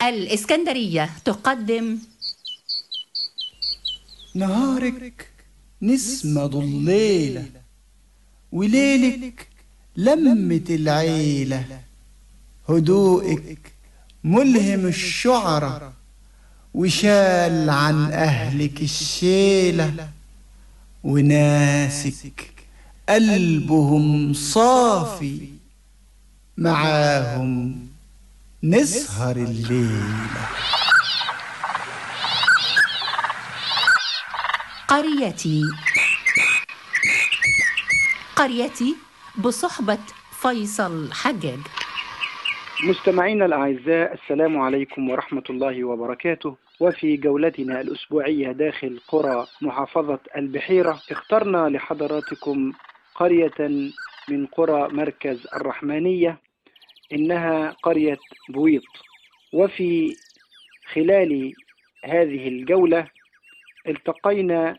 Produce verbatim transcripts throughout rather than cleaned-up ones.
الإسكندرية تقدم نهارك نسمة ضليلة وليلك لمة العيلة، هدوءك ملهم الشعرة وشال عن أهلك الشيلة، وناسك قلبهم صافي معاهم نسهر الليلة. قريتي قريتي بصحبة فيصل حجاج. مستمعينا الأعزاء، السلام عليكم ورحمة الله وبركاته. وفي جولتنا الأسبوعية داخل قرى محافظة البحيرة اخترنا لحضراتكم قرية من قرى مركز الرحمانية، إنها قرية بويط. وفي خلال هذه الجولة التقينا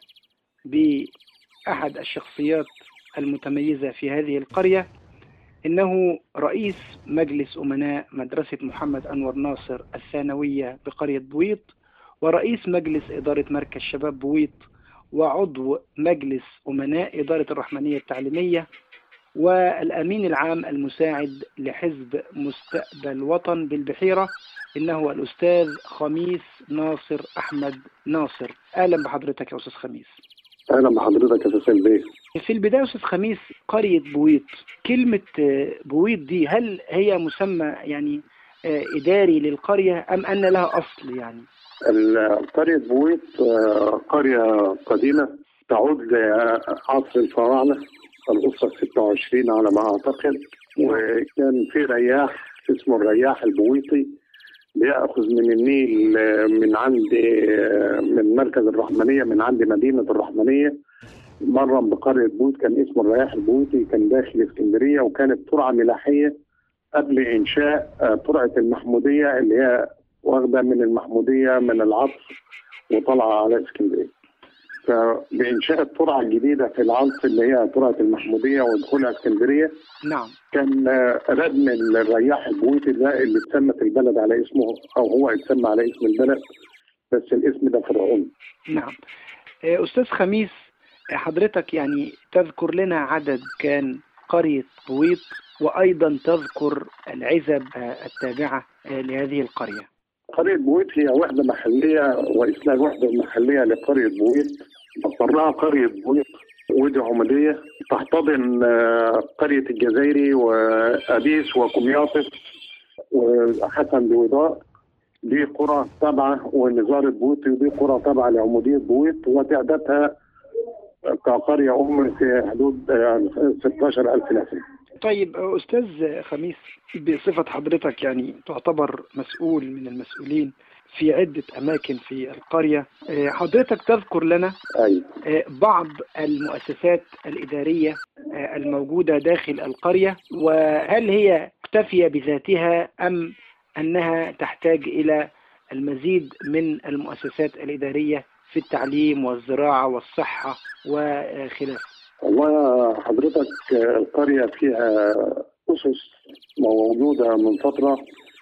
بأحد الشخصيات المتميزة في هذه القرية، إنه رئيس مجلس أمناء مدرسة محمد أنور ناصر الثانوية بقرية بويط، ورئيس مجلس إدارة مركز شباب بويط، وعضو مجلس أمناء إدارة الرحمانية التعليمية، والأمين العام المساعد لحزب مستقبل وطن بالبحيرة، إنه الأستاذ خميس ناصر أحمد ناصر. أهلا بحضرتك يا أستاذ خميس. أهلا بحضرتك يا أستاذ بيه. في البداية أستاذ خميس، قرية بويط، كلمة بويط دي هل هي مسمى يعني إداري للقرية أم أن لها أصل؟ يعني قرية بويط قرية قديمة تعود لعصر الفراعنة، الأسرة ستة وعشرين على ما أعتقد، وكان في رياح اسمه الرياح البويطي بيأخذ من النيل من عند من مركز الرحمانية، من عند مدينة الرحمانية، مرة بقرية بويط كان اسمه الرياح البويطي، كان داخل اسكندرية، وكانت ترعة ملاحية قبل إنشاء ترعة المحمودية اللي هي واخدة من المحمودية من العصر وطلع على اسكندرية. فبإنشاء الترعة الجديدة في العصر اللي هي ترعة المحمودية ودخولها اسكندرية، نعم، كان ردم الرياح البويطي ده اللي اتسمت البلد على اسمه، أو هو اتسمى على اسم البلد، بس الاسم ده فرعوني. نعم. أستاذ خميس، حضرتك يعني تذكر لنا عدد كان قرية بويط، وأيضا تذكر العزب التابعة لهذه القرية. قرية بويط هي وحدة محلية، واسمها الوحدة المحلية لقرية بويط، مقرها قرية بويط ودي عمودية، تحتضن قرية الجزائري وأبيس وكمياطس وحسن بويضاء، دي قرى تابعة، ونزارة بويط دي قرى تابعة لعمودية بويط، وتعدادها كقرية أم في حدود ستة عشر ألف نسمة. طيب أستاذ خميس، بصفة حضرتك يعني تعتبر مسؤول من المسؤولين في عدة أماكن في القرية، حضرتك تذكر لنا بعض المؤسسات الإدارية الموجودة داخل القرية، وهل هي مكتفية بذاتها أم أنها تحتاج إلى المزيد من المؤسسات الإدارية في التعليم والزراعة والصحة وخلافه؟ والله حضرتك القرية فيها أسس موجودة من فترة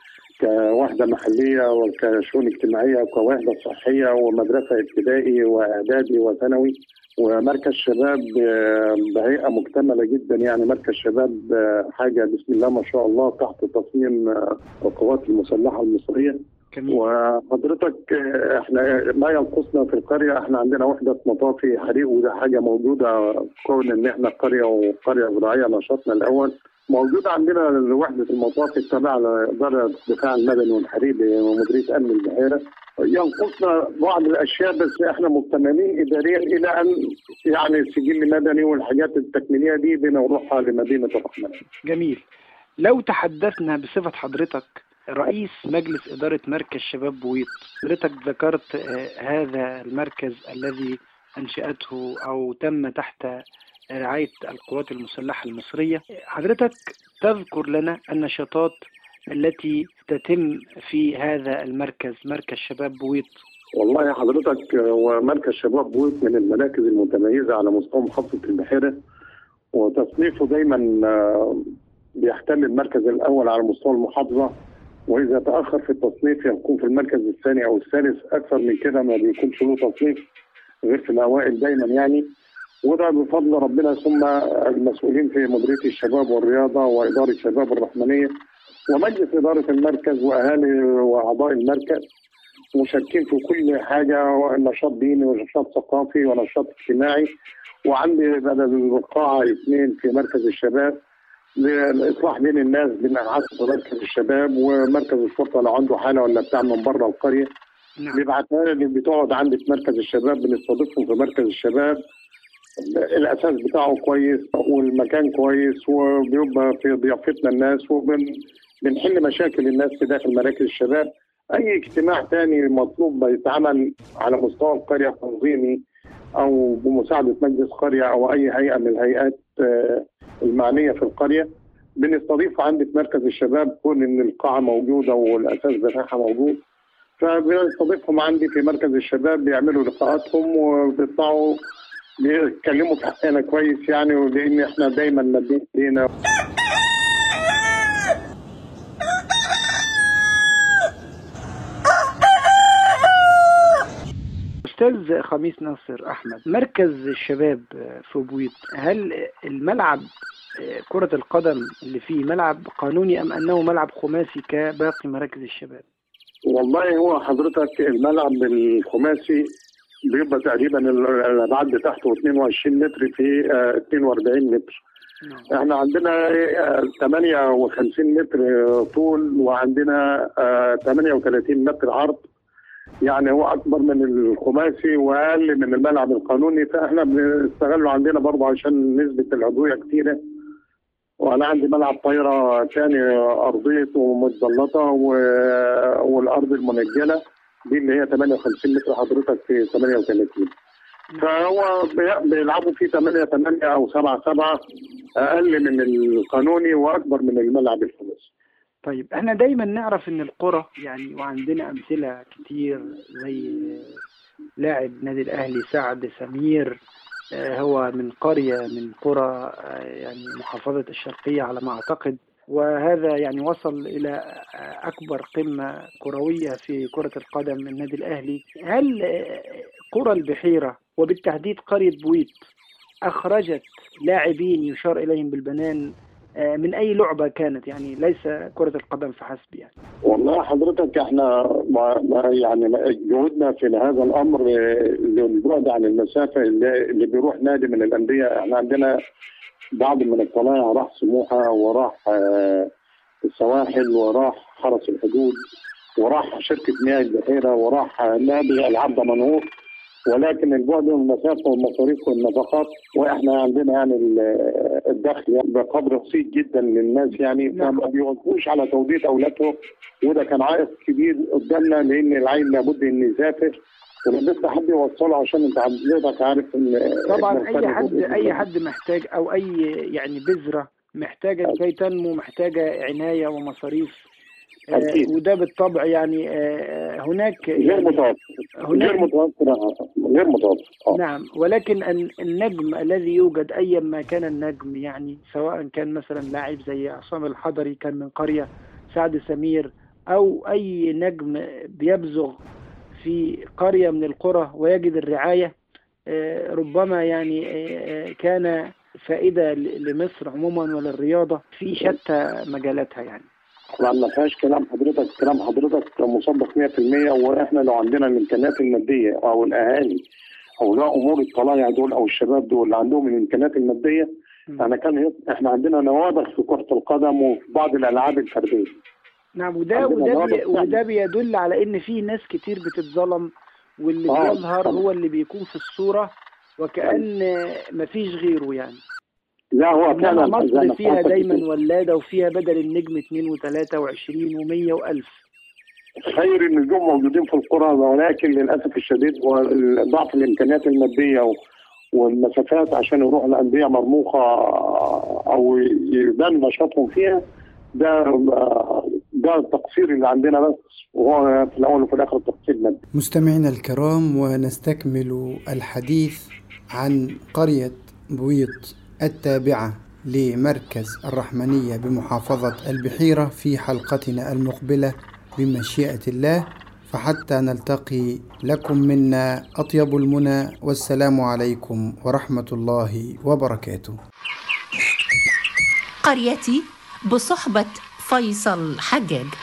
كوحدة محلية وكشؤون اجتماعية وكوحدة صحية ومدرسة ابتدائي وإعدادي وثانوي ومركز شباب بهيئة مكتملة جدا. يعني مركز شباب حاجة بسم الله ما شاء الله تحت تصميم القوات المسلحة المصرية. جميل. وحضرتك احنا ما ينقصنا في القريه، احنا عندنا وحده مطافي حريق، وده حاجه موجوده كون ان احنا قريه وقريه زراعيه. نشاطنا الاول موجود عندنا وحده المطافي التابعه لاداره الدفاع المدني والحريق ومديريه امن البحيره. ينقصنا بعض الاشياء بس احنا مكتملين اداريا الى ان يعني السجل المدني والحاجات التكميليه دي بنروحها لمدينه الرحمانيه. جميل. لو تحدثنا بصفه حضرتك رئيس مجلس إدارة مركز شباب بويط، حضرتك ذكرت هذا المركز الذي أنشأته أو تم تحت رعاية القوات المسلحة المصرية، حضرتك تذكر لنا النشاطات التي تتم في هذا المركز، مركز شباب بويط. والله يا حضرتك هو مركز شباب بويط من المراكز المتميزة على مستوى محافظة البحيرة، وتصنيفه دايما بيحتل المركز الأول على مستوى المحافظة وإذا تأخر في التصنيف يكون في المركز الثاني أو الثالث. أكثر من كده ما بيكونش له تصنيف غير في الأوائل دايما يعني. وده بفضل ربنا، ثم المسؤولين في مديرية الشباب والرياضة وإدارة الشباب الرحمنية ومجلس إدارة المركز وأهالي وأعضاء المركز مشاركين في كل حاجة، نشاط ديني ونشاط ثقافي ونشاط اجتماعي. وعندي بدل القاعة اثنين في مركز الشباب للإصلاح بين الناس، بنعكس مركز الشباب ومركز الشرطة لو عنده حالة ولا بتاع من بره القرية نعم. بيبعتها لي، اللي بتقعد عندي في مركز الشباب بنستضيفهم في مركز الشباب. الأساس بتاعه كويس والمكان كويس وبيبقى في ضيافتنا الناس وبنحل مشاكل الناس في داخل مراكز الشباب. أي اجتماع تاني مطلوب يتعمل على مستوى القرية تنظيمي أو بمساعدة مجلس قرية أو أي هيئة من الهيئات المعنية في القرية بنستضيف عندي في مركز الشباب، كون إن القاعة موجودة والأساس بتاعها موجود، فبنستضيفهم عندي في مركز الشباب، بيعملوا لقاءاتهم وبيطلعوا بيتكلموا في حقنا كويس يعني، ولأن إحنا دايما مادين لينا. أستاذ خميس ناصر أحمد، مركز الشباب في بويط، هل الملعب كرة القدم اللي فيه ملعب قانوني أم أنه ملعب خماسي كباقي مراكز الشباب؟ والله هو حضرتك الملعب الخماسي بيبقى تقريبا الابعاد بتاعته اثنين وعشرين متر في اثنين وأربعين متر. نعم. احنا عندنا ثمانية وخمسين متر طول وعندنا ثمانية وثلاثين متر عرض، يعني هو اكبر من الخماسي واقل من الملعب القانوني، فاحنا بنستغله عندنا برضه عشان نسبه العضويه كتيره. وانا عندي ملعب طايره ثاني ارضيته ومتبلطه والارض المنجله دي اللي هي ثمانية وخمسين متر حضرتك في ثمانية وثلاثين، فهو بيلعبوا فيه ثمانية ثمانية او سبعة سبعة، اقل من القانوني واكبر من الملعب الخماسي. طيب احنا دايما نعرف ان القرى يعني، وعندنا امثله كتير زي لاعب نادي الاهلي سعد سمير، هو من قريه من قرى يعني محافظه الشرقيه على ما اعتقد، وهذا يعني وصل الى اكبر قمه كرويه في كره القدم النادي الاهلي. هل قرى البحيره وبالتحديد قريه بويط اخرجت لاعبين يشار اليهم بالبنان من أي لعبة كانت، يعني ليس كرة القدم فحسب يعني؟ والله حضرتك احنا يعني جهودنا في هذا الأمر للبعد عن المسافة اللي, اللي بيروح نادي من الأندية. احنا عندنا بعض من الطلائع راح سموحة وراح السواحل وراح حرس الحدود وراح شركة مياه البحيرة وراح نادي العبد منور، ولكن البعد والمسافه والمصاريف والنفقات، واحنا عندنا يعني الدخل بقدر بسيط جدا للناس يعني، فما بيوقفوش على توديع اولادهم، وده كان عائق كبير قدامنا لان العيل لابد انه يسافر ولسه حد يوصله، عشان انت حضرتك عارف ان طبعا اي حد اي حد محتاج او اي يعني بذره محتاجه لكي تنمو محتاجه عنايه ومصاريف. آه وده بالطبع يعني آه هناك غير متوفر غير متوفر غير متوفر نعم، ولكن النجم الذي يوجد ايا ما كان النجم، يعني سواء كان مثلا لاعب زي عصام الحضري كان من قرية، سعد سمير، او اي نجم بيبزغ في قرية من القرى ويجد الرعاية، آه ربما يعني آه كان فائدة لمصر عموما وللرياضة في شتى مجالاتها يعني. طبعا ما فيهاش كلام حضرتك، كلام حضرتك مصدق مية في المية. واحنا لو عندنا الامكانيات الماديه او الاهالي او لا امور الطلائع دول او الشباب دول اللي عندهم الامكانيات الماديه، انا كان احنا عندنا نوابغ في كره القدم وفي بعض الالعاب الفرديه. نعم، وده وده بي وده بيدل على ان في ناس كتير بتتظلم، واللي آه. بيظهر هو اللي بيكون في الصوره وكأن مفيش غيره يعني. لا هو فعلا مصر فيها دايما ولاده وفيها بدل النجم اثنين وثلاثة وعشرين ومية وألف. خير النجوم موجودين في القرى، ولكن للاسف الشديد ضعف الامكانيات الماديه والمسافات عشان يروحوا لانديه مرموقه او يبان نشاطهم فيها، ده ده التقصير اللي عندنا بس، وهو في الاول وفي الاخر تقصير مادي. مستمعينا الكرام، ونستكمل الحديث عن قريه بويط التابعة لمركز الرحمنية بمحافظة البحيرة في حلقتنا المقبلة بمشيئة الله. فحتى نلتقي لكم منا أطيب المنى، والسلام عليكم ورحمة الله وبركاته. قريتي بصحبة فيصل حجاج.